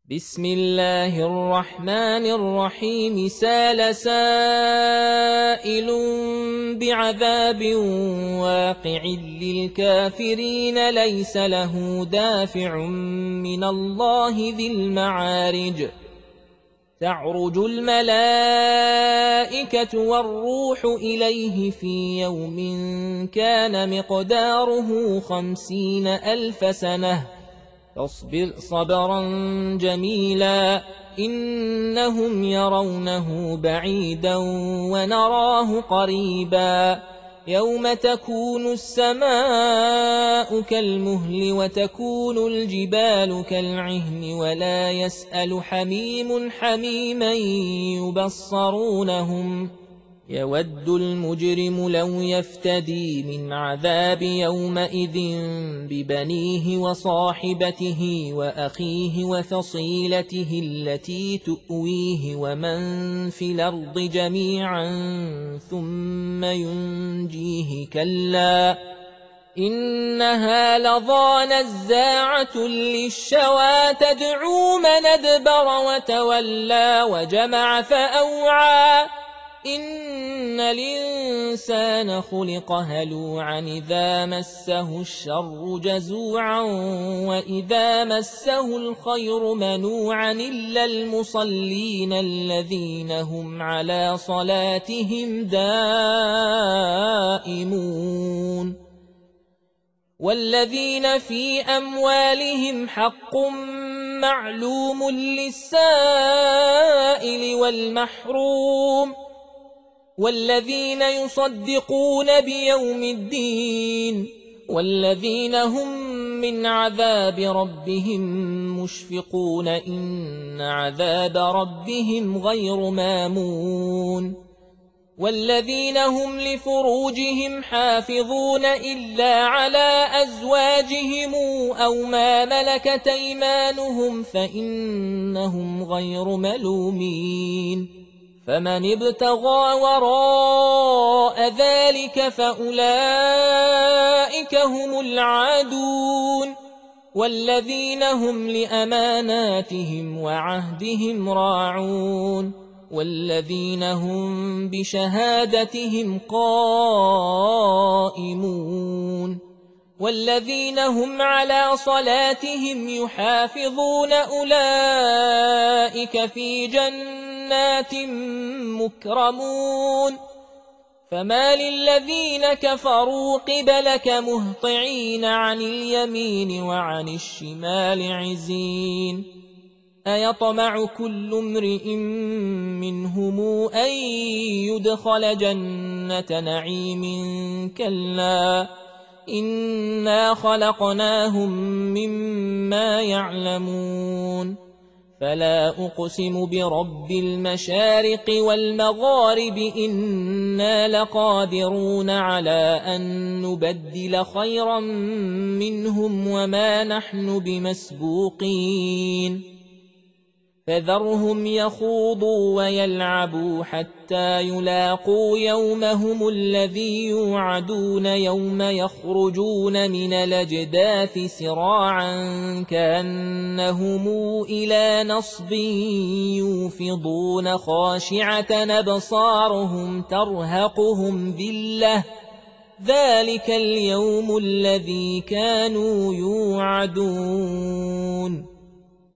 بسم الله الرحمن الرحيم سال سائل بعذاب واقع للكافرين ليس له دافع من الله ذي المعارج تعرج الملائكة والروح إليه في يوم كان مقداره 50,000 سنة فاصبر صبرا جميلا إنهم يرونه بعيدا ونراه قريبا يوم تكون السماء كالمهل وتكون الجبال كالعهن ولا يسأل حميم حميما يبصرونهم يود المجرم لو يفتدي من عذاب يومئذ ببنيه وصاحبته وأخيه وفصيلته التي تؤويه ومن في الأرض جميعا ثم ينجيه كلا إنها لظى نزاعة للشوى تدعو من أدبر وتولى وجمع فأوعى إن الإنسان خلق هلوعا إذا مسه الشر جزوعا وإذا مسه الخير منوعا إلا المصلين الذين هم على صلاتهم دائمون والذين في أموالهم حق معلوم للسائل والمحروم والذين يصدقون بيوم الدين والذين هم من عذاب ربهم مشفقون إن عذاب ربهم غير مامون والذين هم لفروجهم حافظون إلا على أزواجهم أو ما ملكت أيمانهم فإنهم غير ملومين فمن ابتغى وراء ذلك فأولئك هم العادون والذين هم لأماناتهم وعهدهم راعون والذين هم بشهادتهم قائمون والذين هم على صلاتهم يحافظون أولئك في جنات مكرمون فما للذين كفروا قبلك مهطعين عن اليمين وعن الشمال عزين أيطمع كل امرئ منهم أن يدخل جنة نعيم كلا إنا خلقناهم مما يعلمون فلا أقسم برب المشارق والمغارب إنا لقادرون على أن نبدل خيرا منهم وما نحن بمسبوقين فذرهم يخوضوا ويلعبوا حتى يلاقوا يومهم الذي يوعدون يوم يخرجون من الأجداث سراعا كأنهم إلى نصب يوفضون خاشعة أبصارهم ترهقهم ذلة ذلك اليوم الذي كانوا يوعدون